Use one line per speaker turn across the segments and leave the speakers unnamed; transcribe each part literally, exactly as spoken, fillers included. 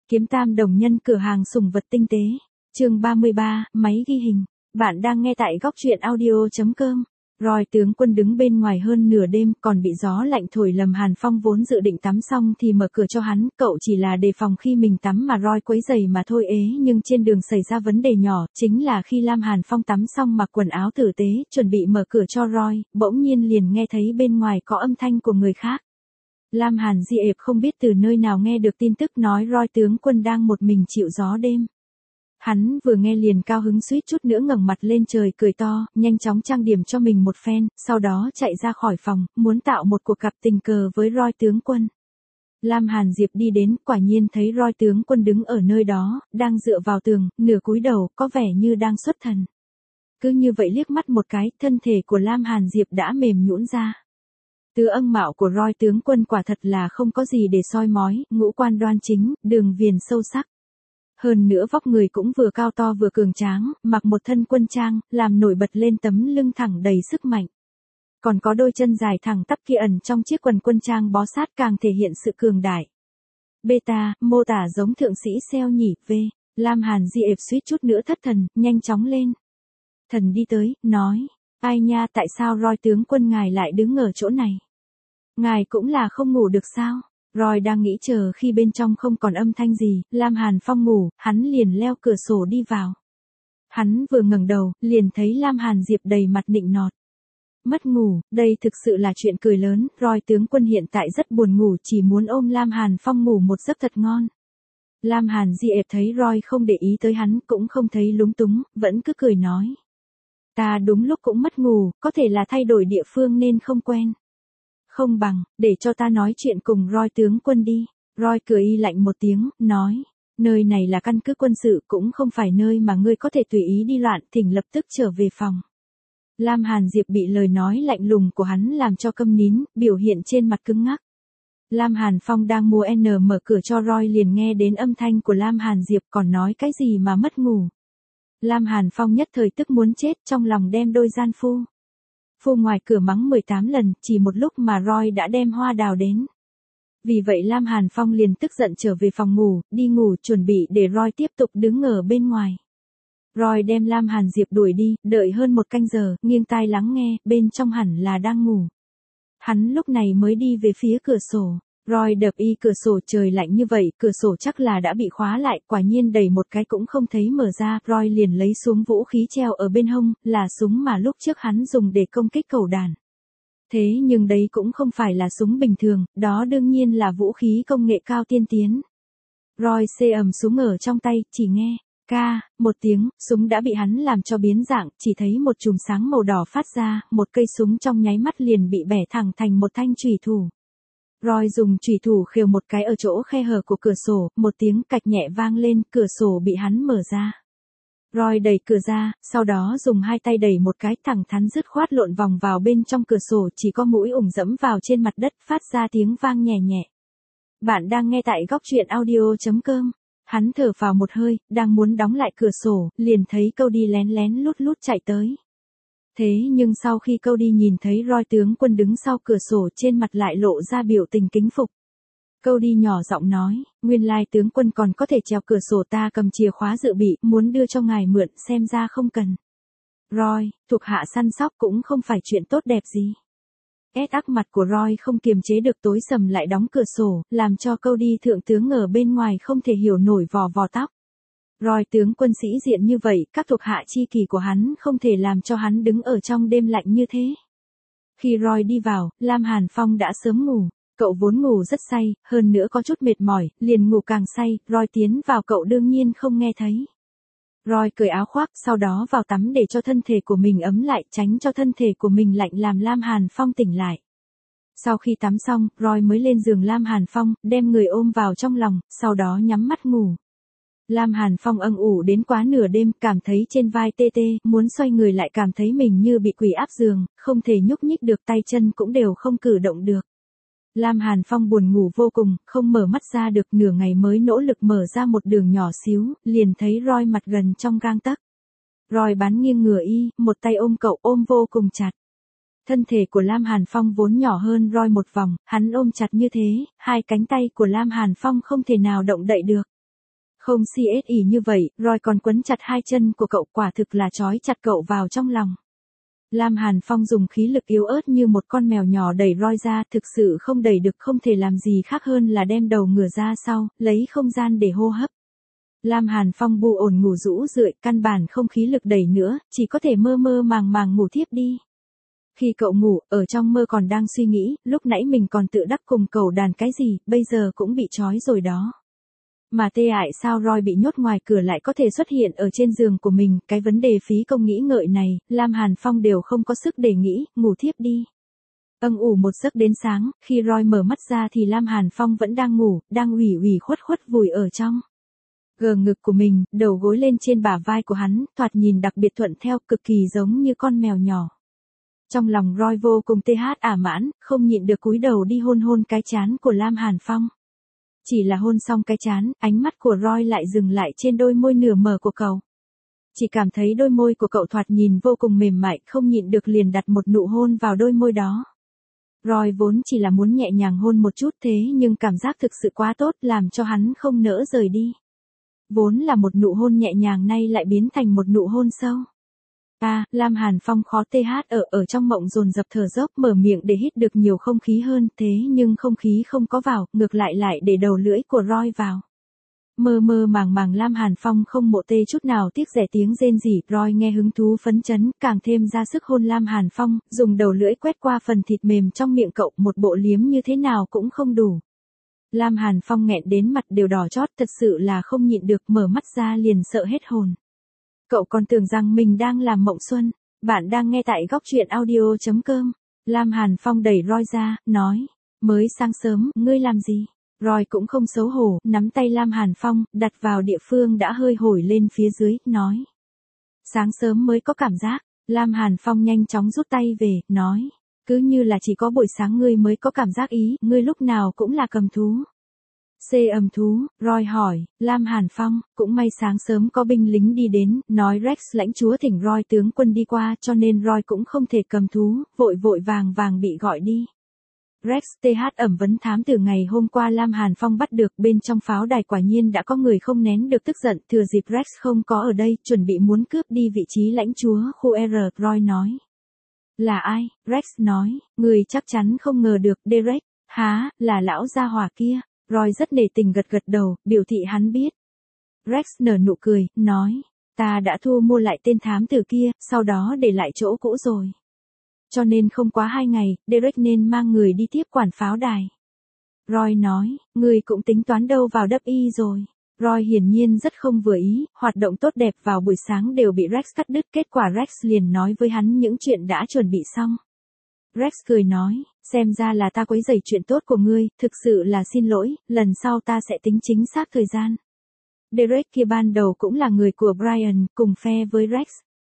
Kiếm Tam đồng nhân cửa hàng sủng vật tinh tế. Chương ba mươi ba, máy ghi hình. Bạn đang nghe tại góc truyện audio chấm com. Roy tướng quân đứng bên ngoài hơn nửa đêm, còn bị gió lạnh thổi. Lâm Hàn Phong vốn dự định tắm xong thì mở cửa cho hắn, cậu chỉ là đề phòng khi mình tắm mà Roy quấy rầy mà thôi ế. Nhưng trên đường xảy ra vấn đề nhỏ, chính là khi Lâm Hàn Phong tắm xong mặc quần áo tử tế, chuẩn bị mở cửa cho Roy, bỗng nhiên liền nghe thấy bên ngoài có âm thanh của người khác. Lam Hàn Diệp không biết từ nơi nào nghe được tin tức nói Roy tướng quân đang một mình chịu gió đêm. Hắn vừa nghe liền cao hứng suýt chút nữa ngẩng mặt lên trời cười to, nhanh chóng trang điểm cho mình một phen, sau đó chạy ra khỏi phòng, muốn tạo một cuộc gặp tình cờ với Roy tướng quân. Lam Hàn Diệp đi đến, quả nhiên thấy Roy tướng quân đứng ở nơi đó, đang dựa vào tường, nửa cúi đầu, có vẻ như đang xuất thần. Cứ như vậy liếc mắt một cái, thân thể của Lam Hàn Diệp đã mềm nhũn ra. Từ âng mạo của Roy tướng quân quả thật là không có gì để soi mói, ngũ quan đoan chính, đường viền sâu sắc. Hơn nữa vóc người cũng vừa cao to vừa cường tráng, mặc một thân quân trang, làm nổi bật lên tấm lưng thẳng đầy sức mạnh. Còn có đôi chân dài thẳng tắp kia ẩn trong chiếc quần quân trang bó sát càng thể hiện sự cường đại. Beta, mô tả giống thượng sĩ xeo nhỉ, v. Lam Hàn Diệp suýt chút nữa thất thần, nhanh chóng lên. Thần đi tới, nói, ai nha, tại sao Roy tướng quân ngài lại đứng ở chỗ này? Ngài cũng là không ngủ được sao? Roy đang nghĩ chờ khi bên trong không còn âm thanh gì, Lam Hàn Phong ngủ, hắn liền leo cửa sổ đi vào. Hắn vừa ngẩng đầu, liền thấy Lam Hàn Diệp đầy mặt nịnh nọt. Mất ngủ, đây thực sự là chuyện cười lớn, Roy tướng quân hiện tại rất buồn ngủ, chỉ muốn ôm Lam Hàn Phong ngủ một giấc thật ngon. Lam Hàn Diệp thấy Roy không để ý tới hắn, cũng không thấy lúng túng, vẫn cứ cười nói. Ta đúng lúc cũng mất ngủ, có thể là thay đổi địa phương nên không quen. Không bằng, để cho ta nói chuyện cùng Roy tướng quân đi. Roy cười y lạnh một tiếng, nói, nơi này là căn cứ quân sự, cũng không phải nơi mà ngươi có thể tùy ý đi loạn, thỉnh lập tức trở về phòng. Lam Hàn Diệp bị lời nói lạnh lùng của hắn làm cho câm nín, biểu hiện trên mặt cứng ngắc. Lam Hàn Phong đang mua N mở cửa cho Roy liền nghe đến âm thanh của Lam Hàn Diệp, còn nói cái gì mà mất ngủ. Lam Hàn Phong nhất thời tức muốn chết, trong lòng đem đôi gian phu. Phu ngoài cửa mắng mười tám lần, chỉ một lúc mà Roy đã đem hoa đào đến. Vì vậy Lam Hàn Phong liền tức giận trở về phòng ngủ, đi ngủ chuẩn bị để Roy tiếp tục đứng ở bên ngoài. Roy đem Lam Hàn Diệp đuổi đi, đợi hơn một canh giờ, nghiêng tai lắng nghe, bên trong hẳn là đang ngủ. Hắn lúc này mới đi về phía cửa sổ. Roy đập y cửa sổ, trời lạnh như vậy, cửa sổ chắc là đã bị khóa lại, quả nhiên đẩy một cái cũng không thấy mở ra, Roy liền lấy xuống vũ khí treo ở bên hông, là súng mà lúc trước hắn dùng để công kích cẩu đàn. Thế nhưng đấy cũng không phải là súng bình thường, đó đương nhiên là vũ khí công nghệ cao tiên tiến. Roy xê ầm súng ở trong tay, chỉ nghe, ca, một tiếng, súng đã bị hắn làm cho biến dạng, chỉ thấy một chùm sáng màu đỏ phát ra, một cây súng trong nháy mắt liền bị bẻ thẳng thành một thanh chùy thủ. Roy dùng chùy thủ khều một cái ở chỗ khe hở của cửa sổ, một tiếng cạch nhẹ vang lên, cửa sổ bị hắn mở ra. Roy đẩy cửa ra, sau đó dùng hai tay đẩy một cái, thẳng thắn dứt khoát lộn vòng vào bên trong cửa sổ, chỉ có mũi ủng dẫm vào trên mặt đất, phát ra tiếng vang nhẹ nhẹ. Bạn đang nghe tại góc truyện audio chấm com. Hắn thở vào một hơi, đang muốn đóng lại cửa sổ, liền thấy Câu đi lén lén lút lút chạy tới. Thế nhưng sau khi Câu đi nhìn thấy Roy tướng quân đứng sau cửa sổ, trên mặt lại lộ ra biểu tình kính phục. Câu đi nhỏ giọng nói, nguyên lai tướng quân còn có thể trèo cửa sổ, ta cầm chìa khóa dự bị, muốn đưa cho ngài mượn, xem ra không cần. Roy, thuộc hạ săn sóc cũng không phải chuyện tốt đẹp gì. Ét ác mặt của Roy không kiềm chế được tối sầm lại đóng cửa sổ, làm cho Câu đi thượng tướng ở bên ngoài không thể hiểu nổi vò vò tóc. Roy tướng quân sĩ diện như vậy, các thuộc hạ chi kỷ của hắn không thể làm cho hắn đứng ở trong đêm lạnh như thế. Khi Roy đi vào, Lam Hàn Phong đã sớm ngủ, cậu vốn ngủ rất say, hơn nữa có chút mệt mỏi, liền ngủ càng say, Roy tiến vào cậu đương nhiên không nghe thấy. Roy cởi áo khoác, sau đó vào tắm để cho thân thể của mình ấm lại, tránh cho thân thể của mình lạnh làm Lam Hàn Phong tỉnh lại. Sau khi tắm xong, Roy mới lên giường Lam Hàn Phong, đem người ôm vào trong lòng, sau đó nhắm mắt ngủ. Lam Hàn Phong âng ủ đến quá nửa đêm, cảm thấy trên vai tê tê, muốn xoay người lại cảm thấy mình như bị quỷ áp giường, không thể nhúc nhích được, tay chân cũng đều không cử động được. Lam Hàn Phong buồn ngủ vô cùng, không mở mắt ra được, nửa ngày mới nỗ lực mở ra một đường nhỏ xíu, liền thấy Roy mặt gần trong gang tấc. Roy bắn nghiêng ngửa y, một tay ôm cậu, ôm vô cùng chặt. Thân thể của Lam Hàn Phong vốn nhỏ hơn Roy một vòng, hắn ôm chặt như thế, hai cánh tay của Lam Hàn Phong không thể nào động đậy được. Không xê ét ỉ như vậy, Roy còn quấn chặt hai chân của cậu, quả thực là trói chặt cậu vào trong lòng. Lam Hàn Phong dùng khí lực yếu ớt như một con mèo nhỏ đẩy Roy ra, thực sự không đẩy được, không thể làm gì khác hơn là đem đầu ngửa ra sau, lấy không gian để hô hấp. Lam Hàn Phong bu ổn ngủ rũ rượi, căn bản không khí lực đẩy nữa, chỉ có thể mơ mơ màng màng ngủ thiếp đi. Khi cậu ngủ, ở trong mơ còn đang suy nghĩ, lúc nãy mình còn tự đắc cùng cậu đàn cái gì, bây giờ cũng bị trói rồi đó. Mà tê ại sao Roy bị nhốt ngoài cửa lại có thể xuất hiện ở trên giường của mình, cái vấn đề phí công nghĩ ngợi này, Lam Hàn Phong đều không có sức để nghĩ, ngủ thiếp đi. Âng ủ một giấc đến sáng, khi Roy mở mắt ra thì Lam Hàn Phong vẫn đang ngủ, đang ủy ủy khuất khuất vùi ở trong gờ ngực của mình, đầu gối lên trên bả vai của hắn, thoạt nhìn đặc biệt thuận theo, cực kỳ giống như con mèo nhỏ. Trong lòng Roy vô cùng tê hát ả mãn, không nhịn được cúi đầu đi hôn hôn cái trán của Lam Hàn Phong. Chỉ là hôn xong cái trán, ánh mắt của Roy lại dừng lại trên đôi môi nửa mở của cậu. Chỉ cảm thấy đôi môi của cậu thoạt nhìn vô cùng mềm mại, không nhịn được liền đặt một nụ hôn vào đôi môi đó. Roy vốn chỉ là muốn nhẹ nhàng hôn một chút thế nhưng cảm giác thực sự quá tốt làm cho hắn không nỡ rời đi. Vốn là một nụ hôn nhẹ nhàng nay lại biến thành một nụ hôn sâu. À, Lam Hàn Phong khó tê hát ở ở trong mộng dồn dập thở dốc, mở miệng để hít được nhiều không khí hơn, thế nhưng không khí không có vào, ngược lại lại để đầu lưỡi của Roy vào. Mơ mơ màng màng Lam Hàn Phong không mộ tê chút nào tiếc rẻ tiếng rên rỉ, Roy nghe hứng thú phấn chấn, càng thêm ra sức hôn Lam Hàn Phong, dùng đầu lưỡi quét qua phần thịt mềm trong miệng cậu, một bộ liếm như thế nào cũng không đủ. Lam Hàn Phong nghẹn đến mặt đều đỏ chót, thật sự là không nhịn được, mở mắt ra liền sợ hết hồn. Cậu còn tưởng rằng mình đang làm mộng xuân. Bạn đang nghe tại góc truyện audio chấm com. Lam Hàn Phong đẩy Roy ra, nói. Mới sáng sớm, ngươi làm gì? Roy cũng không xấu hổ, nắm tay Lam Hàn Phong, đặt vào địa phương đã hơi hổi lên phía dưới, nói. Sáng sớm mới có cảm giác. Lam Hàn Phong nhanh chóng rút tay về, nói. Cứ như là chỉ có buổi sáng ngươi mới có cảm giác ý, ngươi lúc nào cũng là cầm thú. Xê ầm thú, Roy hỏi, Lam Hàn Phong, cũng may sáng sớm có binh lính đi đến, nói Rex lãnh chúa thỉnh Roy tướng quân đi qua cho nên Roy cũng không thể cầm thú, vội vội vàng vàng bị gọi đi. Rex tê hát ẩm vấn thám từ ngày hôm qua Lam Hàn Phong bắt được, bên trong pháo đài quả nhiên đã có người không nén được tức giận, thừa dịp Rex không có ở đây, chuẩn bị muốn cướp đi vị trí lãnh chúa khu R, Roy nói. Là ai? Rex nói, người chắc chắn không ngờ được, Derek, há, là lão gia hỏa kia. Roy rất nể tình gật gật đầu, biểu thị hắn biết. Rex nở nụ cười, nói, ta đã thu mua lại tên thám tử kia, sau đó để lại chỗ cũ rồi. Cho nên không quá hai ngày, Derek nên mang người đi tiếp quản pháo đài. Roy nói, người cũng tính toán đâu vào đắp y rồi. Roy hiển nhiên rất không vừa ý, hoạt động tốt đẹp vào buổi sáng đều bị Rex cắt đứt, kết quả Rex liền nói với hắn những chuyện đã chuẩn bị xong. Rex cười nói, xem ra là ta quấy rầy chuyện tốt của ngươi, thực sự là xin lỗi, lần sau ta sẽ tính chính xác thời gian. Derek kia ban đầu cũng là người của Brian, cùng phe với Rex.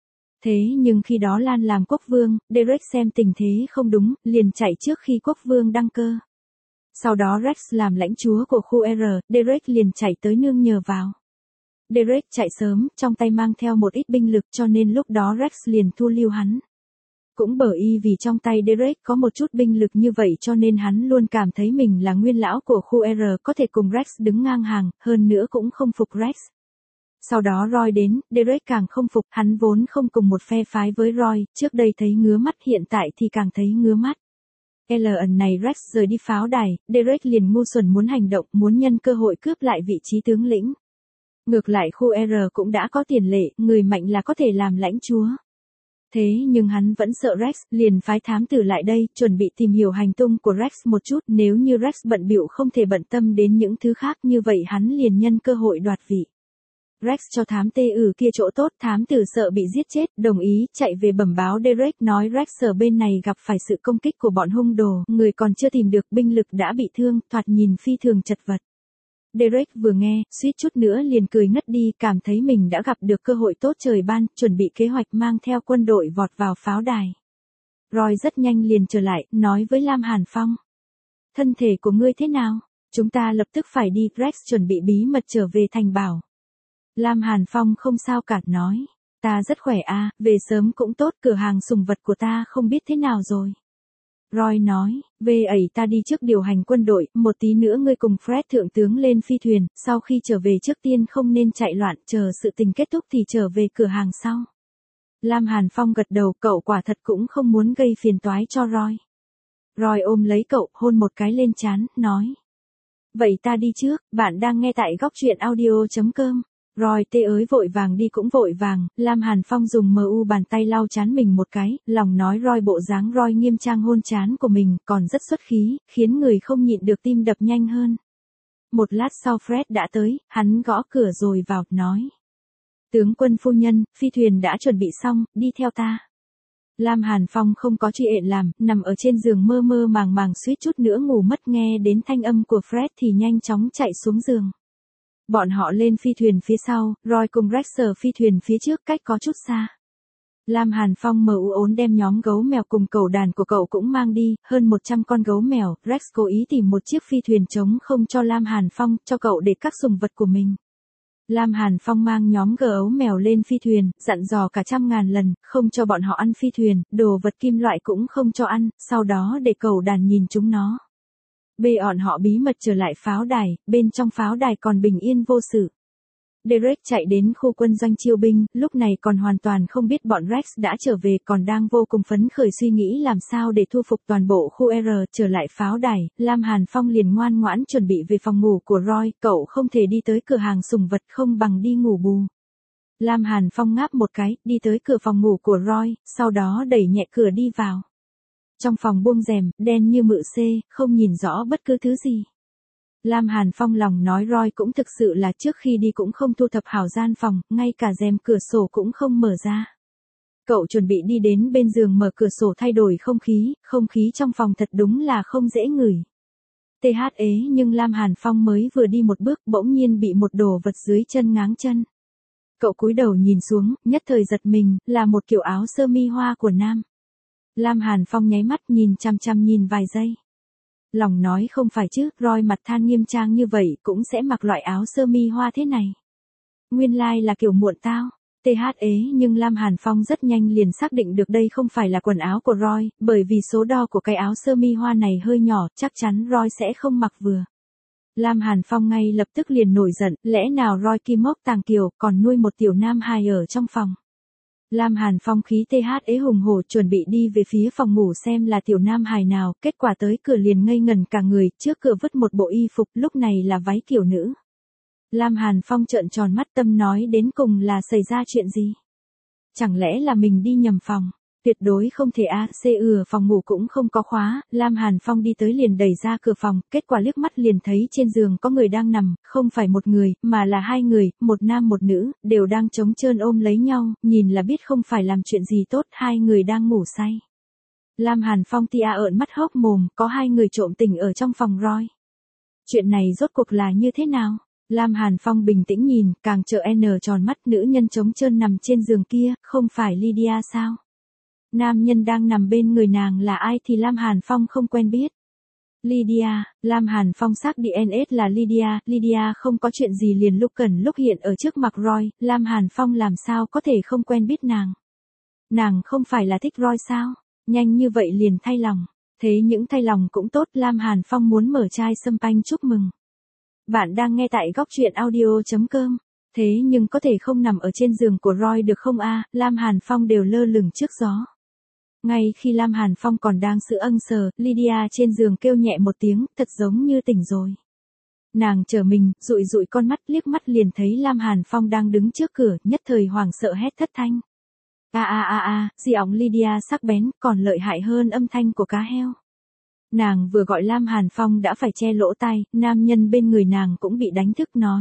Thế nhưng khi đó Lan làm quốc vương, Derek xem tình thế không đúng, liền chạy trước khi quốc vương đăng cơ. Sau đó Rex làm lãnh chúa của khu R, Derek liền chạy tới nương nhờ vào. Derek chạy sớm, trong tay mang theo một ít binh lực cho nên lúc đó Rex liền thu lưu hắn. Cũng bởi vì trong tay Derek có một chút binh lực như vậy cho nên hắn luôn cảm thấy mình là nguyên lão của khu R, có thể cùng Rex đứng ngang hàng, hơn nữa cũng không phục Rex. Sau đó Roy đến, Derek càng không phục, hắn vốn không cùng một phe phái với Roy, trước đây thấy ngứa mắt hiện tại thì càng thấy ngứa mắt. L ẩn này Rex rời đi pháo đài, Derek liền ngu xuẩn muốn hành động, muốn nhân cơ hội cướp lại vị trí tướng lĩnh. Ngược lại khu R cũng đã có tiền lệ, người mạnh là có thể làm lãnh chúa. Thế nhưng hắn vẫn sợ Rex, liền phái thám tử lại đây, chuẩn bị tìm hiểu hành tung của Rex một chút, nếu như Rex bận bịu không thể bận tâm đến những thứ khác như vậy hắn liền nhân cơ hội đoạt vị. Rex cho thám tê ử kia chỗ tốt, thám tử sợ bị giết chết, đồng ý, chạy về bẩm báo Derek nói Rex ở bên này gặp phải sự công kích của bọn hung đồ, người còn chưa tìm được, binh lực đã bị thương, thoạt nhìn phi thường chật vật. Derek vừa nghe, suýt chút nữa liền cười ngất đi, cảm thấy mình đã gặp được cơ hội tốt trời ban, chuẩn bị kế hoạch mang theo quân đội vọt vào pháo đài. Roy rất nhanh liền trở lại, nói với Lam Hàn Phong. Thân thể của ngươi thế nào? Chúng ta lập tức phải đi, Rex chuẩn bị bí mật trở về thành bảo. Lam Hàn Phong không sao cả, nói. Ta rất khỏe a, về sớm cũng tốt, cửa hàng sùng vật của ta không biết thế nào rồi. Roy nói, về ấy ta đi trước điều hành quân đội, một tí nữa ngươi cùng Fred thượng tướng lên phi thuyền, sau khi trở về trước tiên không nên chạy loạn, chờ sự tình kết thúc thì trở về cửa hàng sau. Lam Hàn Phong gật đầu, cậu quả thật cũng không muốn gây phiền toái cho Roy. Roy ôm lấy cậu, hôn một cái lên trán, nói. Vậy ta đi trước, bạn đang nghe tại góc truyện audio.com. Roy tê ới vội vàng đi cũng vội vàng, Lam Hàn Phong dùng mu bàn tay lau trán mình một cái, lòng nói Roy bộ dáng Roy nghiêm trang hôn trán của mình, còn rất xuất khí, khiến người không nhịn được tim đập nhanh hơn. Một lát sau Fred đã tới, hắn gõ cửa rồi vào, nói. Tướng quân phu nhân, phi thuyền đã chuẩn bị xong, đi theo ta. Lam Hàn Phong không có chuyện làm, nằm ở trên giường mơ mơ màng màng suýt chút nữa ngủ mất, nghe đến thanh âm của Fred thì nhanh chóng chạy xuống giường. Bọn họ lên phi thuyền phía sau, Roy cùng Rex phi thuyền phía trước cách có chút xa. Lam Hàn Phong mờ u ốn đem nhóm gấu mèo cùng cẩu đàn của cậu cũng mang đi, hơn một trăm con gấu mèo, Rex cố ý tìm một chiếc phi thuyền trống không cho Lam Hàn Phong, cho cậu để các sùng vật của mình. Lam Hàn Phong mang nhóm gấu mèo lên phi thuyền, dặn dò cả trăm ngàn lần, không cho bọn họ ăn phi thuyền, đồ vật kim loại cũng không cho ăn, sau đó để cẩu đàn nhìn chúng nó. Bê bọn họ bí mật trở lại pháo đài, bên trong pháo đài còn bình yên vô sự. Derek chạy đến khu quân doanh chiêu binh, lúc này còn hoàn toàn không biết bọn Rex đã trở về, còn đang vô cùng phấn khởi suy nghĩ làm sao để thu phục toàn bộ khu R. Trở lại pháo đài, Lam Hàn Phong liền ngoan ngoãn chuẩn bị về phòng ngủ của Roy, cậu không thể đi tới cửa hàng sùng vật không bằng đi ngủ bù. Lam Hàn Phong ngáp một cái, đi tới cửa phòng ngủ của Roy, sau đó đẩy nhẹ cửa đi vào. Trong phòng buông rèm, đen như mự xê, không nhìn rõ bất cứ thứ gì. Lam Hàn Phong lòng nói Roy cũng thực sự là trước khi đi cũng không thu thập hảo gian phòng, ngay cả rèm cửa sổ cũng không mở ra. Cậu chuẩn bị đi đến bên giường mở cửa sổ thay đổi không khí, không khí trong phòng thật đúng là không dễ ngửi. Tê hát ế nhưng Lam Hàn Phong mới vừa đi một bước bỗng nhiên bị một đồ vật dưới chân ngáng chân. Cậu cúi đầu nhìn xuống, nhất thời giật mình, là một kiểu áo sơ mi hoa của nam. Lam Hàn Phong nháy mắt nhìn chăm chăm nhìn vài giây. Lòng nói không phải chứ, Roy mặt than nghiêm trang như vậy cũng sẽ mặc loại áo sơ mi hoa thế này. Nguyên lai like là kiểu muộn tao. Tê hát ế nhưng Lam Hàn Phong rất nhanh liền xác định được đây không phải là quần áo của Roy, bởi vì số đo của cái áo sơ mi hoa này hơi nhỏ, chắc chắn Roy sẽ không mặc vừa. Lam Hàn Phong ngay lập tức liền nổi giận, lẽ nào Roy kim mốc tàng kiều còn nuôi một tiểu nam hài ở trong phòng. Lam Hàn Phong khí tê hát ế hùng hổ chuẩn bị đi về phía phòng ngủ xem là tiểu nam hài nào, kết quả tới cửa liền ngây ngần cả người, trước cửa vứt một bộ y phục, lúc này là váy kiểu nữ. Lam Hàn Phong trợn tròn mắt, tâm nói đến cùng là xảy ra chuyện gì? Chẳng lẽ là mình đi nhầm phòng? Tuyệt đối không thể a, c ừa phòng ngủ cũng không có khóa, Lam Hàn Phong đi tới liền đẩy ra cửa phòng, kết quả liếc mắt liền thấy trên giường có người đang nằm, không phải một người, mà là hai người, một nam một nữ, đều đang trống trơn ôm lấy nhau, nhìn là biết không phải làm chuyện gì tốt, hai người đang ngủ say. Lam Hàn Phong tia ợn mắt hốc mồm, có hai người trộm tình ở trong phòng Roy. Chuyện này rốt cuộc là như thế nào? Lam Hàn Phong bình tĩnh nhìn, càng trợ n tròn mắt, nữ nhân trống trơn nằm trên giường kia, không phải Lydia sao? Nam nhân đang nằm bên người nàng là ai thì Lam Hàn Phong không quen biết. Lydia, Lam Hàn Phong xác đê en ét là Lydia, Lydia không có chuyện gì liền lúc cần lúc hiện ở trước mặt Roy, Lam Hàn Phong làm sao có thể không quen biết nàng. Nàng không phải là thích Roy sao? Nhanh như vậy liền thay lòng. Thế những thay lòng cũng tốt, Lam Hàn Phong muốn mở chai sâm panh chúc mừng. Bạn đang nghe tại góc truyện audio.com. Thế nhưng có thể không nằm ở trên giường của Roy được không a? Lam Hàn Phong đều lơ lửng trước gió. Ngay khi Lam Hàn Phong còn đang sự âng sờ, Lydia trên giường kêu nhẹ một tiếng, thật giống như tỉnh rồi. Nàng trở mình, dụi dụi con mắt, liếc mắt liền thấy Lam Hàn Phong đang đứng trước cửa, nhất thời hoảng sợ hét thất thanh. A a a a, di óng Lydia sắc bén, còn lợi hại hơn âm thanh của cá heo. Nàng vừa gọi Lam Hàn Phong đã phải che lỗ tai, nam nhân bên người nàng cũng bị đánh thức nói.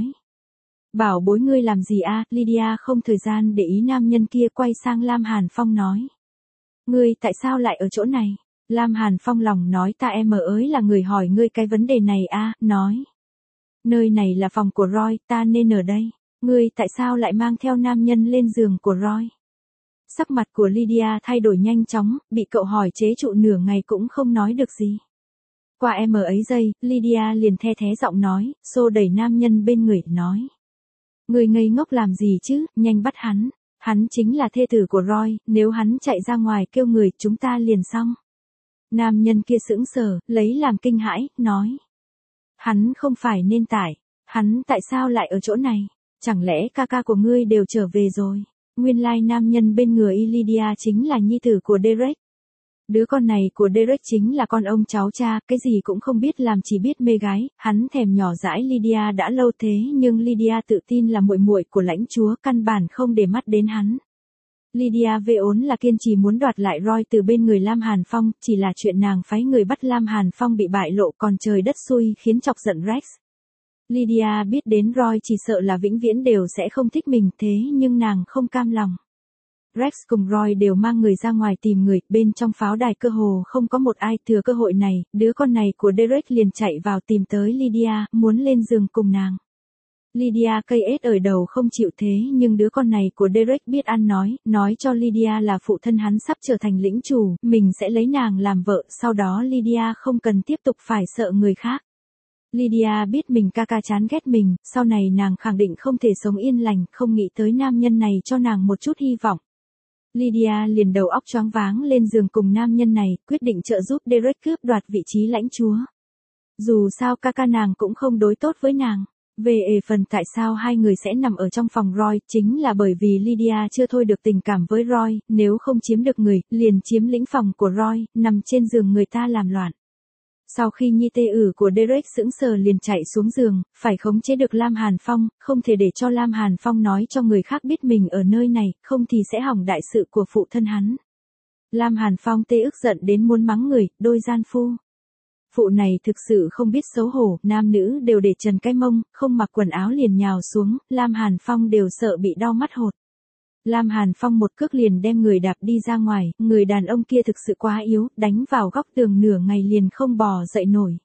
Bảo bối ngươi làm gì a? Lydia không thời gian để ý nam nhân kia, quay sang Lam Hàn Phong nói. Ngươi tại sao lại ở chỗ này? Lam Hàn Phong lòng nói ta em ở ới là người hỏi ngươi cái vấn đề này a, nói. Nơi này là phòng của Roy, ta nên ở đây. Ngươi tại sao lại mang theo nam nhân lên giường của Roy? Sắc mặt của Lydia thay đổi nhanh chóng, bị cậu hỏi chế trụ nửa ngày cũng không nói được gì. Qua em ở ấy giây, Lydia liền the thé giọng nói, xô đẩy nam nhân bên người, nói. Ngươi ngây ngốc làm gì chứ, nhanh bắt hắn. Hắn chính là thê tử của Roy, nếu hắn chạy ra ngoài kêu người chúng ta liền xong. Nam nhân kia sững sờ, lấy làm kinh hãi, nói. Hắn không phải nên tại, hắn tại sao lại ở chỗ này? Chẳng lẽ ca ca của ngươi đều trở về rồi? Nguyên lai nam nhân bên người y Lydia chính là nhi tử của Derek. Đứa con này của Derek chính là con ông cháu cha, cái gì cũng không biết làm chỉ biết mê gái, hắn thèm nhỏ dãi Lydia đã lâu thế nhưng Lydia tự tin là muội muội của lãnh chúa, căn bản không để mắt đến hắn. Lydia vốn là kiên trì muốn đoạt lại Roy từ bên người Lam Hàn Phong, chỉ là chuyện nàng phái người bắt Lam Hàn Phong bị bại lộ còn trời đất xui khiến chọc giận Rex. Lydia biết đến Roy chỉ sợ là vĩnh viễn đều sẽ không thích mình thế nhưng nàng không cam lòng. Rex cùng Roy đều mang người ra ngoài tìm người, bên trong pháo đài cơ hồ không có một ai, thừa cơ hội này, đứa con này của Derek liền chạy vào tìm tới Lydia, muốn lên giường cùng nàng. Lydia cây ết ở đầu không chịu thế nhưng đứa con này của Derek biết ăn nói, nói cho Lydia là phụ thân hắn sắp trở thành lĩnh chủ, mình sẽ lấy nàng làm vợ, sau đó Lydia không cần tiếp tục phải sợ người khác. Lydia biết mình ca ca chán ghét mình, sau này nàng khẳng định không thể sống yên lành, không nghĩ tới nam nhân này cho nàng một chút hy vọng. Lydia liền đầu óc choáng váng lên giường cùng nam nhân này, quyết định trợ giúp Derek cướp đoạt vị trí lãnh chúa. Dù sao ca ca nàng cũng không đối tốt với nàng. Về phần tại sao hai người sẽ nằm ở trong phòng Roy, chính là bởi vì Lydia chưa thôi được tình cảm với Roy, nếu không chiếm được người, liền chiếm lĩnh phòng của Roy, nằm trên giường người ta làm loạn. Sau khi nhi tê ử của Derek sững sờ liền chạy xuống giường, phải khống chế được Lam Hàn Phong, không thể để cho Lam Hàn Phong nói cho người khác biết mình ở nơi này, không thì sẽ hỏng đại sự của phụ thân hắn. Lam Hàn Phong tê ức giận đến muốn mắng người, đôi gian phu. Phụ này thực sự không biết xấu hổ, nam nữ đều để trần cái mông, không mặc quần áo liền nhào xuống, Lam Hàn Phong đều sợ bị đau mắt hột. Lam Hàn Phong một cước liền đem người đạp đi ra ngoài, người đàn ông kia thực sự quá yếu, đánh vào góc tường nửa ngày liền không bò dậy nổi.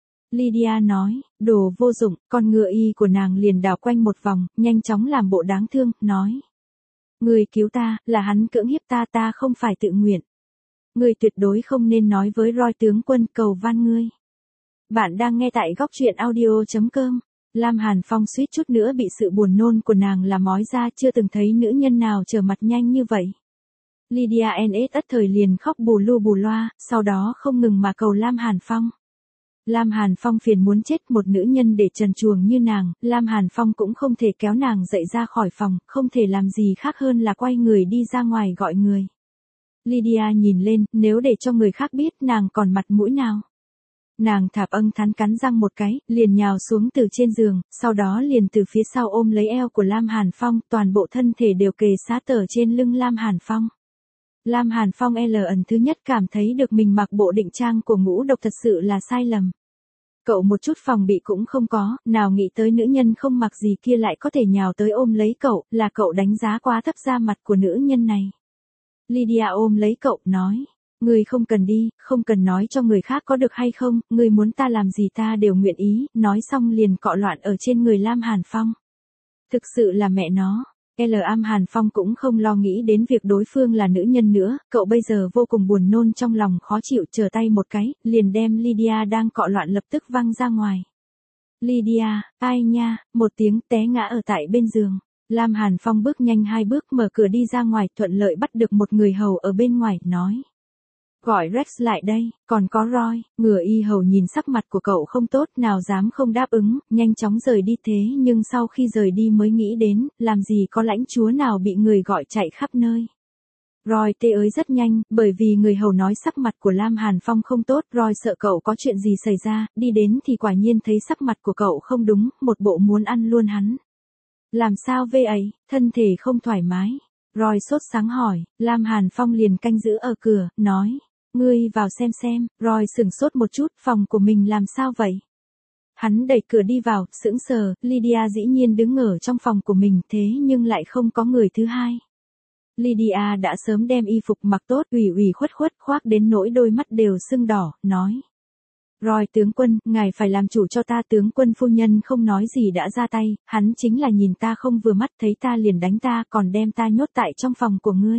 Lydia nói, đồ vô dụng, con ngựa y của nàng liền đảo quanh một vòng, nhanh chóng làm bộ đáng thương, nói. Người cứu ta, là hắn cưỡng hiếp ta, ta không phải tự nguyện. Người tuyệt đối không nên nói với Roy tướng quân, cầu van ngươi. Bạn đang nghe tại góc truyện audio chấm com. Lam Hàn Phong suýt chút nữa bị sự buồn nôn của nàng làm mói ra, chưa từng thấy nữ nhân nào trở mặt nhanh như vậy. Lydia en ét ất thời liền khóc bù lu bù loa, sau đó không ngừng mà cầu Lam Hàn Phong. Lam Hàn Phong phiền muốn chết, một nữ nhân để trần truồng như nàng, Lam Hàn Phong cũng không thể kéo nàng dậy ra khỏi phòng, không thể làm gì khác hơn là quay người đi ra ngoài gọi người. Lydia nhìn lên, nếu để cho người khác biết nàng còn mặt mũi nào. Nàng thạp âng thắn cắn răng một cái, liền nhào xuống từ trên giường, sau đó liền từ phía sau ôm lấy eo của Lam Hàn Phong, toàn bộ thân thể đều kề sát tở trên lưng Lam Hàn Phong. Lam Hàn Phong L ẩn thứ nhất cảm thấy được mình mặc bộ định trang của ngũ độc thật sự là sai lầm. Cậu một chút phòng bị cũng không có, nào nghĩ tới nữ nhân không mặc gì kia lại có thể nhào tới ôm lấy cậu, là cậu đánh giá quá thấp da mặt của nữ nhân này. Lydia ôm lấy cậu, nói. Ngươi không cần đi, không cần nói cho người khác có được hay không, ngươi muốn ta làm gì ta đều nguyện ý, nói xong liền cọ loạn ở trên người Lam Hàn Phong. Thực sự là mẹ nó. Lam Hàn Phong cũng không lo nghĩ đến việc đối phương là nữ nhân nữa, cậu bây giờ vô cùng buồn nôn trong lòng khó chịu, trở tay một cái, liền đem Lydia đang cọ loạn lập tức văng ra ngoài. Lydia, ai nha, một tiếng té ngã ở tại bên giường. Lam Hàn Phong bước nhanh hai bước mở cửa đi ra ngoài, thuận lợi bắt được một người hầu ở bên ngoài, nói. Gọi Rex lại đây, còn có Roy, ngựa y hầu nhìn sắc mặt của cậu không tốt, nào dám không đáp ứng, nhanh chóng rời đi thế nhưng sau khi rời đi mới nghĩ đến, làm gì có lãnh chúa nào bị người gọi chạy khắp nơi. Roy tê ới rất nhanh, bởi vì người hầu nói sắc mặt của Lam Hàn Phong không tốt, Roy sợ cậu có chuyện gì xảy ra, đi đến thì quả nhiên thấy sắc mặt của cậu không đúng, một bộ muốn ăn luôn hắn. Làm sao vê ấy, thân thể không thoải mái. Roy sốt sáng hỏi, Lam Hàn Phong liền canh giữ ở cửa, nói. Ngươi vào xem xem, Roy sửng sốt một chút, phòng của mình làm sao vậy? Hắn đẩy cửa đi vào, sững sờ, Lydia dĩ nhiên đứng ở trong phòng của mình thế nhưng lại không có người thứ hai. Lydia đã sớm đem y phục mặc tốt, ủy ủy khuất khuất khoác đến nỗi đôi mắt đều sưng đỏ, nói. Roy tướng quân, ngài phải làm chủ cho ta, tướng quân phu nhân không nói gì đã ra tay, hắn chính là nhìn ta không vừa mắt thấy ta liền đánh ta còn đem ta nhốt tại trong phòng của ngươi.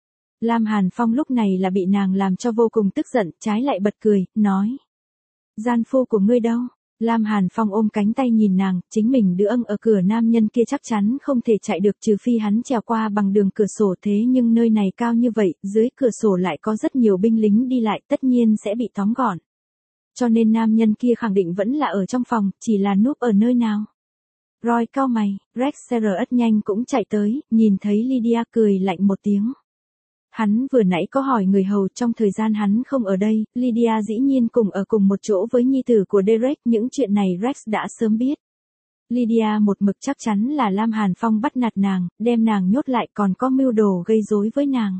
Lam Hàn Phong lúc này là bị nàng làm cho vô cùng tức giận, trái lại bật cười, nói. Gian phu của ngươi đâu? Lam Hàn Phong ôm cánh tay nhìn nàng, chính mình đứa âng ở cửa nam nhân kia chắc chắn không thể chạy được trừ phi hắn trèo qua bằng đường cửa sổ, thế nhưng nơi này cao như vậy, dưới cửa sổ lại có rất nhiều binh lính đi lại, tất nhiên sẽ bị tóm gọn. Cho nên nam nhân kia khẳng định vẫn là ở trong phòng, chỉ là núp ở nơi nào. Roy cau mày, Rex rất nhanh cũng chạy tới, nhìn thấy Lydia cười lạnh một tiếng. Hắn vừa nãy có hỏi người hầu, trong thời gian hắn không ở đây, Lydia dĩ nhiên cùng ở cùng một chỗ với nhi tử của Derek, những chuyện này Rex đã sớm biết. Lydia một mực chắc chắn là Lam Hàn Phong bắt nạt nàng, đem nàng nhốt lại, còn có mưu đồ gây rối với nàng.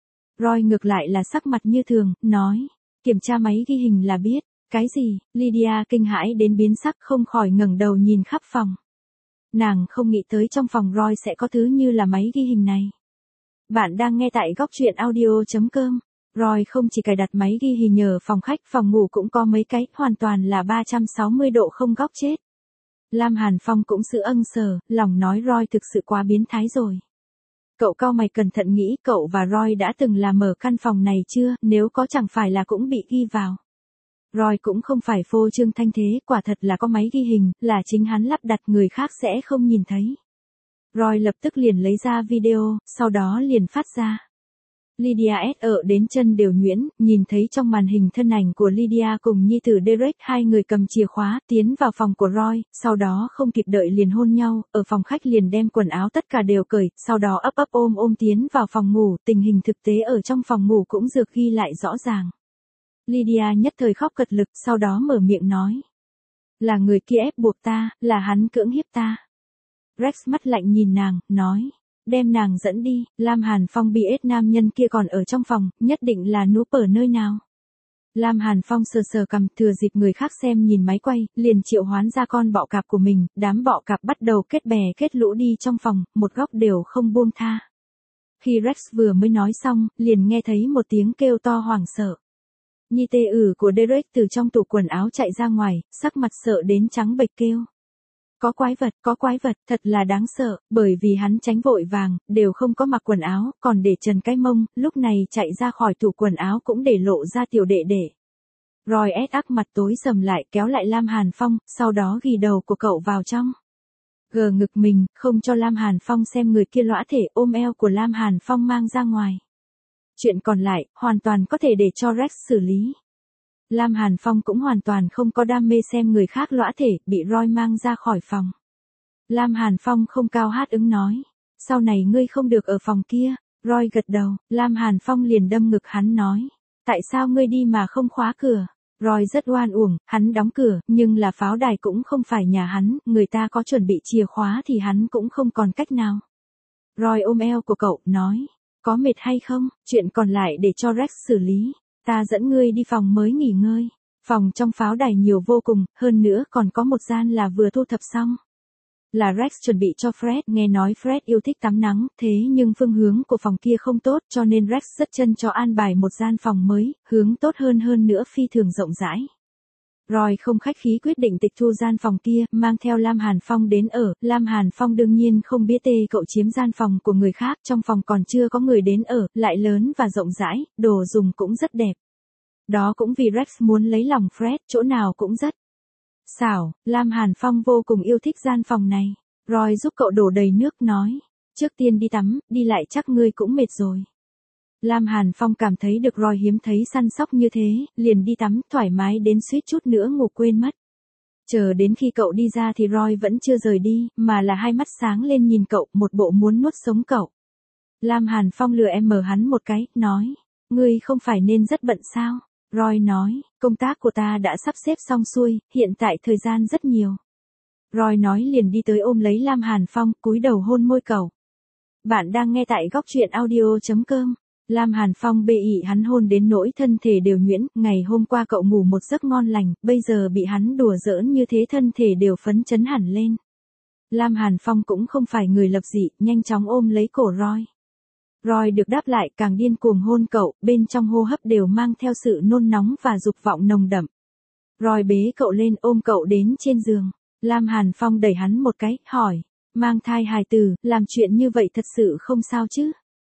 Roy ngược lại là sắc mặt như thường, nói, kiểm tra máy ghi hình là biết. Cái gì? Lydia kinh hãi đến biến sắc, không khỏi ngẩng đầu nhìn khắp phòng. Nàng không nghĩ tới trong phòng Roy sẽ có thứ như là máy ghi hình này. Bạn đang nghe tại góc truyện audio.com. Roy không chỉ cài đặt máy ghi hình nhờ phòng khách, phòng ngủ cũng có mấy cái, hoàn toàn là ba trăm sáu mươi độ không góc chết. Lam Hàn Phong cũng sự âng sờ, lòng nói Roy thực sự quá biến thái rồi. Cậu cau mày cẩn thận nghĩ, cậu và Roy đã từng làm ở căn phòng này chưa, nếu có chẳng phải là cũng bị ghi vào. Roy cũng không phải phô trương thanh thế, quả thật là có máy ghi hình, là chính hắn lắp đặt, người khác sẽ không nhìn thấy. Roy lập tức liền lấy ra video, sau đó liền phát ra. Lydia ở đến chân đều nhuyễn, nhìn thấy trong màn hình thân ảnh của Lydia cùng nhi tử Derek, hai người cầm chìa khóa, tiến vào phòng của Roy, sau đó không kịp đợi liền hôn nhau, ở phòng khách liền đem quần áo tất cả đều cởi, sau đó ấp ấp ôm ôm tiến vào phòng ngủ, tình hình thực tế ở trong phòng ngủ cũng được ghi lại rõ ràng. Lydia nhất thời khóc cật lực, sau đó mở miệng nói. Là người kia ép buộc ta, là hắn cưỡng hiếp ta. Rex mắt lạnh nhìn nàng, nói. Đem nàng dẫn đi, Lam Hàn Phong bị ết nam nhân kia còn ở trong phòng, nhất định là núp ở nơi nào. Lam Hàn Phong sờ sờ cằm, thừa dịp người khác xem nhìn máy quay, liền triệu hoán ra con bọ cạp của mình, đám bọ cạp bắt đầu kết bè kết lũ đi trong phòng, một góc đều không buông tha. Khi Rex vừa mới nói xong, liền nghe thấy một tiếng kêu to hoảng sợ. Nhi tê ử của Derek từ trong tủ quần áo chạy ra ngoài, sắc mặt sợ đến trắng bệch kêu. Có quái vật, có quái vật, thật là đáng sợ, bởi vì hắn tránh vội vàng, đều không có mặc quần áo, còn để trần cái mông, lúc này chạy ra khỏi tủ quần áo cũng để lộ ra tiểu đệ đệ. Roy ét ác mặt tối sầm lại, kéo lại Lam Hàn Phong, sau đó ghi đầu của cậu vào trong. Gờ ngực mình, không cho Lam Hàn Phong xem người kia lõa thể, ôm eo của Lam Hàn Phong mang ra ngoài. Chuyện còn lại, hoàn toàn có thể để cho Rex xử lý. Lam Hàn Phong cũng hoàn toàn không có đam mê xem người khác lõa thể, bị Roy mang ra khỏi phòng. Lam Hàn Phong không cao hát ứng nói. Sau này ngươi không được ở phòng kia. Roy gật đầu, Lam Hàn Phong liền đâm ngực hắn nói. Tại sao ngươi đi mà không khóa cửa? Roy rất oan uổng, hắn đóng cửa, nhưng là pháo đài cũng không phải nhà hắn, người ta có chuẩn bị chìa khóa thì hắn cũng không còn cách nào. Roy ôm eo của cậu, nói. Có mệt hay không, chuyện còn lại để cho Rex xử lý. Ta dẫn ngươi đi phòng mới nghỉ ngơi. Phòng trong pháo đài nhiều vô cùng, hơn nữa còn có một gian là vừa thu thập xong. Là Rex chuẩn bị cho Fred, nghe nói Fred yêu thích tắm nắng, thế nhưng phương hướng của phòng kia không tốt cho nên Rex rất chân cho an bài một gian phòng mới, hướng tốt hơn hơn nữa phi thường rộng rãi. Roy không khách khí quyết định tịch thu gian phòng kia, mang theo Lam Hàn Phong đến ở, Lam Hàn Phong đương nhiên không biết tê cậu chiếm gian phòng của người khác, trong phòng còn chưa có người đến ở, lại lớn và rộng rãi, đồ dùng cũng rất đẹp. Đó cũng vì Rex muốn lấy lòng Fred, chỗ nào cũng rất xảo, Lam Hàn Phong vô cùng yêu thích gian phòng này. Roy giúp cậu đổ đầy nước nói, trước tiên đi tắm, đi lại chắc ngươi cũng mệt rồi. Lam Hàn Phong cảm thấy được Roy hiếm thấy săn sóc như thế, liền đi tắm, thoải mái đến suýt chút nữa ngủ quên mất. Chờ đến khi cậu đi ra thì Roy vẫn chưa rời đi, mà là hai mắt sáng lên nhìn cậu, một bộ muốn nuốt sống cậu. Lam Hàn Phong lừa em mờ hắn một cái, nói, ngươi không phải nên rất bận sao? Roy nói, công tác của ta đã sắp xếp xong xuôi, hiện tại thời gian rất nhiều. Roy nói liền đi tới ôm lấy Lam Hàn Phong, cúi đầu hôn môi cậu. Bạn đang nghe tại góc truyện audio.com. Lam Hàn Phong bê ị hắn hôn đến nỗi thân thể đều nhuyễn, ngày hôm qua cậu ngủ một giấc ngon lành, bây giờ bị hắn đùa giỡn như thế thân thể đều phấn chấn hẳn lên. Lam Hàn Phong cũng không phải người lập dị, nhanh chóng ôm lấy cổ Roy. Roy được đáp lại càng điên cuồng hôn cậu, bên trong hô hấp đều mang theo sự nôn nóng và dục vọng nồng đậm. Roy bế cậu lên ôm cậu đến trên giường. Lam Hàn Phong đẩy hắn một cái, hỏi, mang thai hài tử, làm chuyện như vậy thật sự không sao chứ?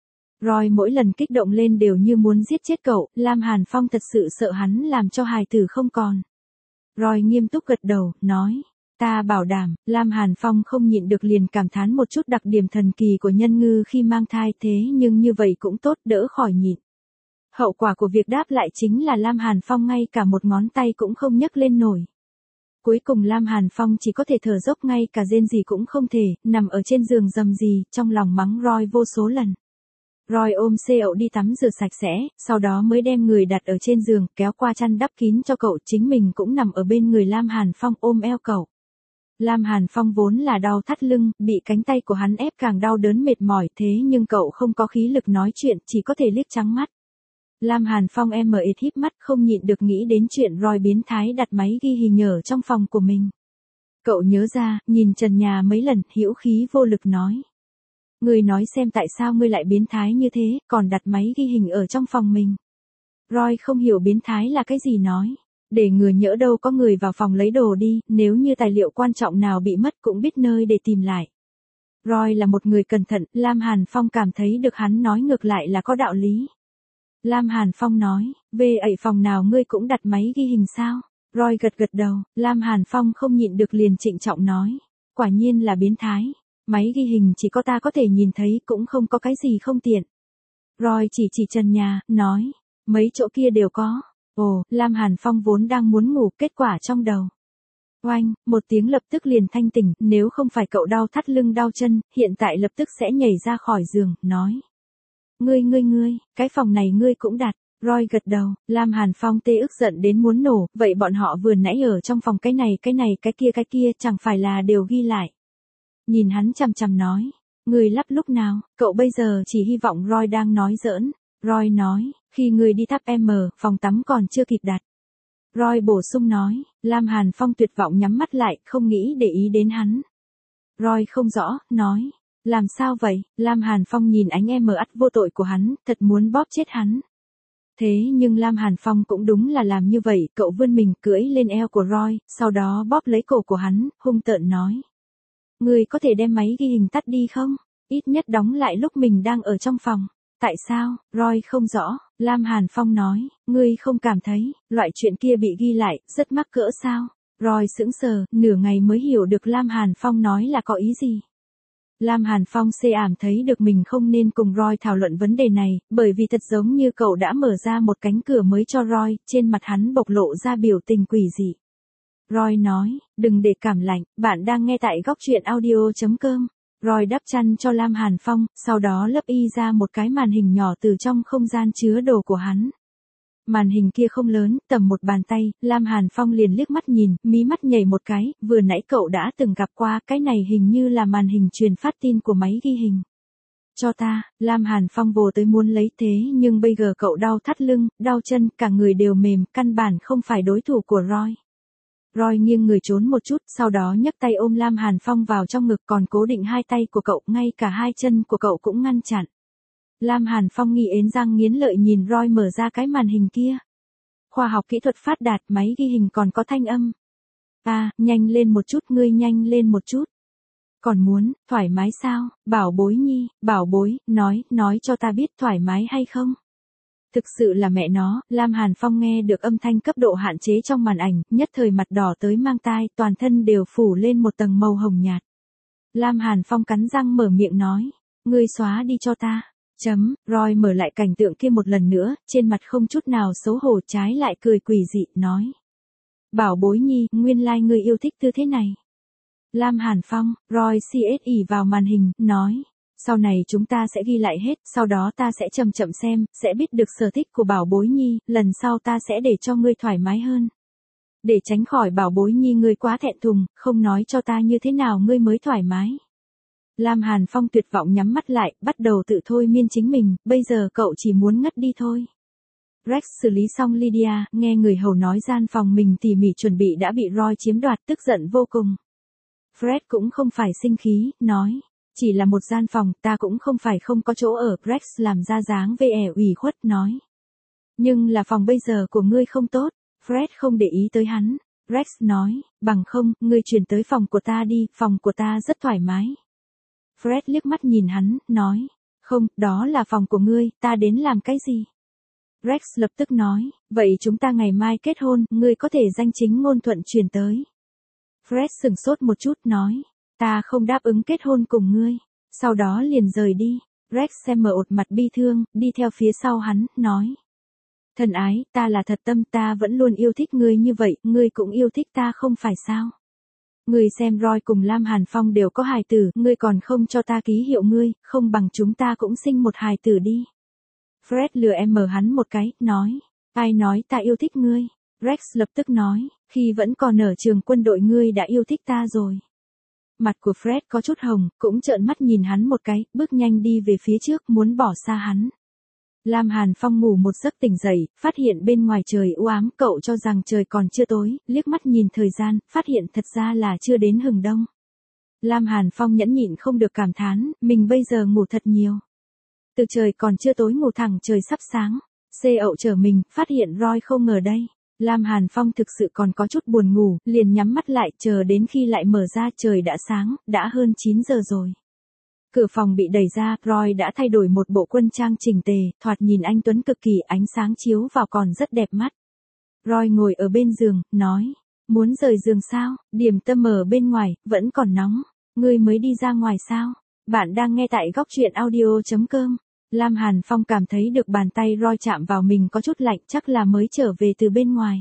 Roy mỗi lần kích động lên đều như muốn giết chết cậu, Lam Hàn Phong thật sự sợ hắn làm cho hài tử không còn. Roy nghiêm túc gật đầu, nói. Ta bảo đảm. Lam Hàn Phong không nhịn được liền cảm thán một chút đặc điểm thần kỳ của nhân ngư khi mang thai, thế nhưng như vậy cũng tốt, đỡ khỏi nhịn. Hậu quả của việc đáp lại chính là Lam Hàn Phong ngay cả một ngón tay cũng không nhấc lên nổi. Cuối cùng Lam Hàn Phong chỉ có thể thở dốc, ngay cả rên gì cũng không thể, nằm ở trên giường rầm rì, trong lòng mắng Roy vô số lần. Roy ôm Seo đi tắm rửa sạch sẽ, sau đó mới đem người đặt ở trên giường, kéo qua chăn đắp kín cho cậu, chính mình cũng nằm ở bên người Lam Hàn Phong ôm eo cậu. Lam Hàn Phong vốn là đau thắt lưng, bị cánh tay của hắn ép càng đau đớn mệt mỏi, thế nhưng cậu không có khí lực nói chuyện, chỉ có thể liếc trắng mắt. Lam Hàn Phong em mờ ệt híp mắt, không nhịn được nghĩ đến chuyện Roy biến thái đặt máy ghi hình ở trong phòng của mình. Cậu nhớ ra, nhìn trần nhà mấy lần, hữu khí vô lực nói. Ngươi nói xem tại sao ngươi lại biến thái như thế, còn đặt máy ghi hình ở trong phòng mình. Roy không hiểu biến thái là cái gì nói. Để ngừa nhỡ đâu có người vào phòng lấy đồ đi, nếu như tài liệu quan trọng nào bị mất cũng biết nơi để tìm lại. Roy là một người cẩn thận, Lam Hàn Phong cảm thấy được hắn nói ngược lại là có đạo lý. Lam Hàn Phong nói, về ẩy phòng nào ngươi cũng đặt máy ghi hình sao? Roy gật gật đầu, Lam Hàn Phong không nhịn được liền trịnh trọng nói. Quả nhiên là biến thái. Máy ghi hình chỉ có ta có thể nhìn thấy, cũng không có cái gì không tiện. Roy chỉ chỉ trần nhà, nói. Mấy chỗ kia đều có. Ồ, Lam Hàn Phong vốn đang muốn ngủ, kết quả trong đầu. Oanh, một tiếng lập tức liền thanh tỉnh, nếu không phải cậu đau thắt lưng đau chân, hiện tại lập tức sẽ nhảy ra khỏi giường, nói. Ngươi ngươi ngươi, cái phòng này ngươi cũng đặt. Roy gật đầu, Lam Hàn Phong tê ức giận đến muốn nổ, vậy bọn họ vừa nãy ở trong phòng cái này cái này cái kia cái kia chẳng phải là đều ghi lại. Nhìn hắn chằm chằm nói, ngươi lắp lúc nào, cậu bây giờ chỉ hy vọng Roy đang nói giỡn. Roy nói, khi ngươi đi thắp M, phòng tắm còn chưa kịp đặt. Roy bổ sung nói, Lam Hàn Phong tuyệt vọng nhắm mắt lại, không nghĩ để ý đến hắn. Roy không rõ, nói, làm sao vậy? Lam Hàn Phong nhìn ánh em mờ ắt vô tội của hắn, thật muốn bóp chết hắn. Thế nhưng Lam Hàn Phong cũng đúng là làm như vậy, cậu vươn mình cưỡi lên eo của Roy, sau đó bóp lấy cổ của hắn, hung tợn nói. Ngươi có thể đem máy ghi hình tắt đi không? Ít nhất đóng lại lúc mình đang ở trong phòng. Tại sao? Roy không rõ. Lam Hàn Phong nói, ngươi không cảm thấy, loại chuyện kia bị ghi lại, rất mắc cỡ sao? Roy sững sờ, nửa ngày mới hiểu được Lam Hàn Phong nói là có ý gì. Lam Hàn Phong xê ảm thấy được mình không nên cùng Roy thảo luận vấn đề này, bởi vì thật giống như cậu đã mở ra một cánh cửa mới cho Roy, trên mặt hắn bộc lộ ra biểu tình quỷ dị. Roy nói, đừng để cảm lạnh, bạn đang nghe tại góc truyện audio chấm com. Roy đắp chăn cho Lam Hàn Phong, sau đó lấp y ra một cái màn hình nhỏ từ trong không gian chứa đồ của hắn. Màn hình kia không lớn, tầm một bàn tay, Lam Hàn Phong liền liếc mắt nhìn, mí mắt nhảy một cái, vừa nãy cậu đã từng gặp qua, cái này hình như là màn hình truyền phát tin của máy ghi hình. Cho ta, Lam Hàn Phong vồ tới muốn lấy thế nhưng bây giờ cậu đau thắt lưng, đau chân, cả người đều mềm, căn bản không phải đối thủ của Roy. Roy nghiêng người trốn một chút, sau đó nhấc tay ôm Lam Hàn Phong vào trong ngực, còn cố định hai tay của cậu, ngay cả hai chân của cậu cũng ngăn chặn. Lam Hàn Phong nghi ến răng nghiến lợi nhìn Roy mở ra cái màn hình kia. Khoa học kỹ thuật phát đạt, máy ghi hình còn có thanh âm. À, nhanh lên một chút, ngươi nhanh lên một chút. Còn muốn, thoải mái sao, bảo bối nhi, bảo bối, nói, nói cho ta biết thoải mái hay không. Thực sự là mẹ nó, Lam Hàn Phong nghe được âm thanh cấp độ hạn chế trong màn ảnh, nhất thời mặt đỏ tới mang tai, toàn thân đều phủ lên một tầng màu hồng nhạt. Lam Hàn Phong cắn răng mở miệng nói, ngươi xóa đi cho ta. Chấm, Roy mở lại cảnh tượng kia một lần nữa, trên mặt không chút nào xấu hổ, trái lại cười quỷ dị, nói. Bảo bối nhi, nguyên lai like ngươi yêu thích tư thế này. Lam Hàn Phong, Roy xê ét ỉ vào màn hình, nói. Sau này chúng ta sẽ ghi lại hết, sau đó ta sẽ chậm chậm xem, sẽ biết được sở thích của bảo bối nhi, lần sau ta sẽ để cho ngươi thoải mái hơn. Để tránh khỏi bảo bối nhi ngươi quá thẹn thùng, không nói cho ta như thế nào ngươi mới thoải mái. Lam Hàn Phong tuyệt vọng nhắm mắt lại, bắt đầu tự thôi miên chính mình, bây giờ cậu chỉ muốn ngất đi thôi. Rex xử lý xong Lydia, nghe người hầu nói gian phòng mình tỉ mỉ chuẩn bị đã bị Roy chiếm đoạt, tức giận vô cùng. Fred cũng không phải sinh khí, nói. Chỉ là một gian phòng, ta cũng không phải không có chỗ ở, Rex làm ra dáng vẻ ủy khuất, nói. Nhưng là phòng bây giờ của ngươi không tốt, Fred không để ý tới hắn. Rex nói, bằng không, ngươi chuyển tới phòng của ta đi, phòng của ta rất thoải mái. Fred liếc mắt nhìn hắn, nói, không, đó là phòng của ngươi, ta đến làm cái gì? Rex lập tức nói, vậy chúng ta ngày mai kết hôn, ngươi có thể danh chính ngôn thuận truyền tới. Fred sửng sốt một chút nói, ta không đáp ứng kết hôn cùng ngươi, sau đó liền rời đi. Rex xem mở ột mặt bi thương, đi theo phía sau hắn, nói. Thân ái, ta là thật tâm, ta vẫn luôn yêu thích ngươi như vậy, ngươi cũng yêu thích ta không phải sao? Ngươi xem Roy cùng Lam Hàn Phong đều có hài tử, ngươi còn không cho ta ký hiệu ngươi, không bằng chúng ta cũng sinh một hài tử đi. Fred lừa em mở hắn một cái, nói. Ai nói ta yêu thích ngươi? Rex lập tức nói, khi vẫn còn ở trường quân đội ngươi đã yêu thích ta rồi. Mặt của Fred có chút hồng, cũng trợn mắt nhìn hắn một cái, bước nhanh đi về phía trước muốn bỏ xa hắn. Lam Hàn Phong ngủ một giấc tỉnh dậy, phát hiện bên ngoài trời u ám, cậu cho rằng trời còn chưa tối, liếc mắt nhìn thời gian, phát hiện thật ra là chưa đến hừng đông. Lam Hàn Phong nhẫn nhịn không được cảm thán, mình bây giờ ngủ thật nhiều. Từ trời còn chưa tối ngủ thẳng trời sắp sáng, xê ậu trở mình, phát hiện Roy không ở đây. Lam Hàn Phong thực sự còn có chút buồn ngủ, liền nhắm mắt lại, chờ đến khi lại mở ra trời đã sáng, đã hơn chín giờ rồi. Cửa phòng bị đẩy ra, Roy đã thay đổi một bộ quân trang chỉnh tề, thoạt nhìn anh tuấn cực kỳ, ánh sáng chiếu vào còn rất đẹp mắt. Roy ngồi ở bên giường, nói, muốn rời giường sao, điểm tâm ở bên ngoài, vẫn còn nóng, ngươi mới đi ra ngoài sao? Bạn đang nghe tại góc truyện audio chấm com. Lam Hàn Phong cảm thấy được bàn tay Roy chạm vào mình có chút lạnh, chắc là mới trở về từ bên ngoài.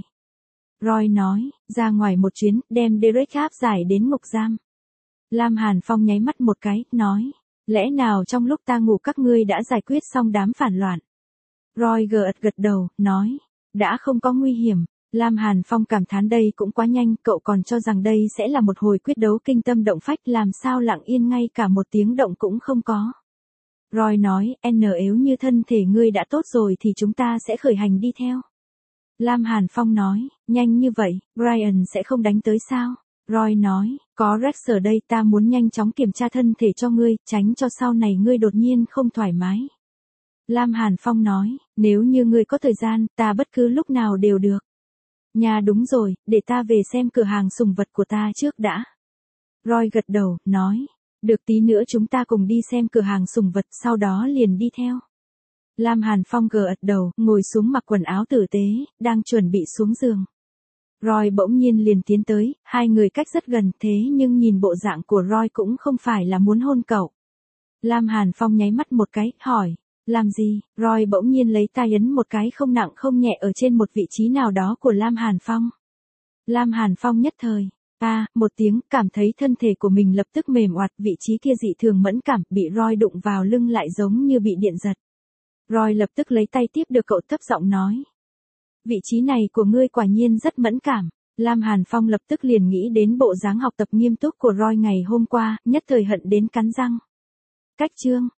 Roy nói, ra ngoài một chuyến, đem Derek áp giải đến ngục giam. Lam Hàn Phong nháy mắt một cái, nói, lẽ nào trong lúc ta ngủ các ngươi đã giải quyết xong đám phản loạn? Roy gật gật đầu, nói, đã không có nguy hiểm. Lam Hàn Phong cảm thán đây cũng quá nhanh, cậu còn cho rằng đây sẽ là một hồi quyết đấu kinh tâm động phách, làm sao lặng yên ngay cả một tiếng động cũng không có. Roy nói, N nếu như thân thể ngươi đã tốt rồi thì chúng ta sẽ khởi hành đi theo. Lam Hàn Phong nói, nhanh như vậy, Brian sẽ không đánh tới sao? Roy nói, có Rex ở đây, ta muốn nhanh chóng kiểm tra thân thể cho ngươi, tránh cho sau này ngươi đột nhiên không thoải mái. Lam Hàn Phong nói, nếu như ngươi có thời gian, ta bất cứ lúc nào đều được. Nhà đúng rồi, để ta về xem cửa hàng sùng vật của ta trước đã. Roy gật đầu, nói, được, tí nữa chúng ta cùng đi xem cửa hàng sùng vật, sau đó liền đi theo. Lam Hàn Phong gật đầu, ngồi xuống mặc quần áo tử tế, đang chuẩn bị xuống giường. Roy bỗng nhiên liền tiến tới, hai người cách rất gần, thế nhưng nhìn bộ dạng của Roy cũng không phải là muốn hôn cậu. Lam Hàn Phong nháy mắt một cái, hỏi, làm gì? Roy bỗng nhiên lấy tay ấn một cái không nặng không nhẹ ở trên một vị trí nào đó của Lam Hàn Phong. Lam Hàn Phong nhất thời, a, một tiếng, cảm thấy thân thể của mình lập tức mềm oặt, vị trí kia dị thường mẫn cảm, bị Roy đụng vào lưng lại giống như bị điện giật. Roy lập tức lấy tay tiếp được cậu, thấp giọng nói, vị trí này của ngươi quả nhiên rất mẫn cảm. Lam Hàn Phong lập tức liền nghĩ đến bộ dáng học tập nghiêm túc của Roy ngày hôm qua, nhất thời hận đến cắn răng. Cách chương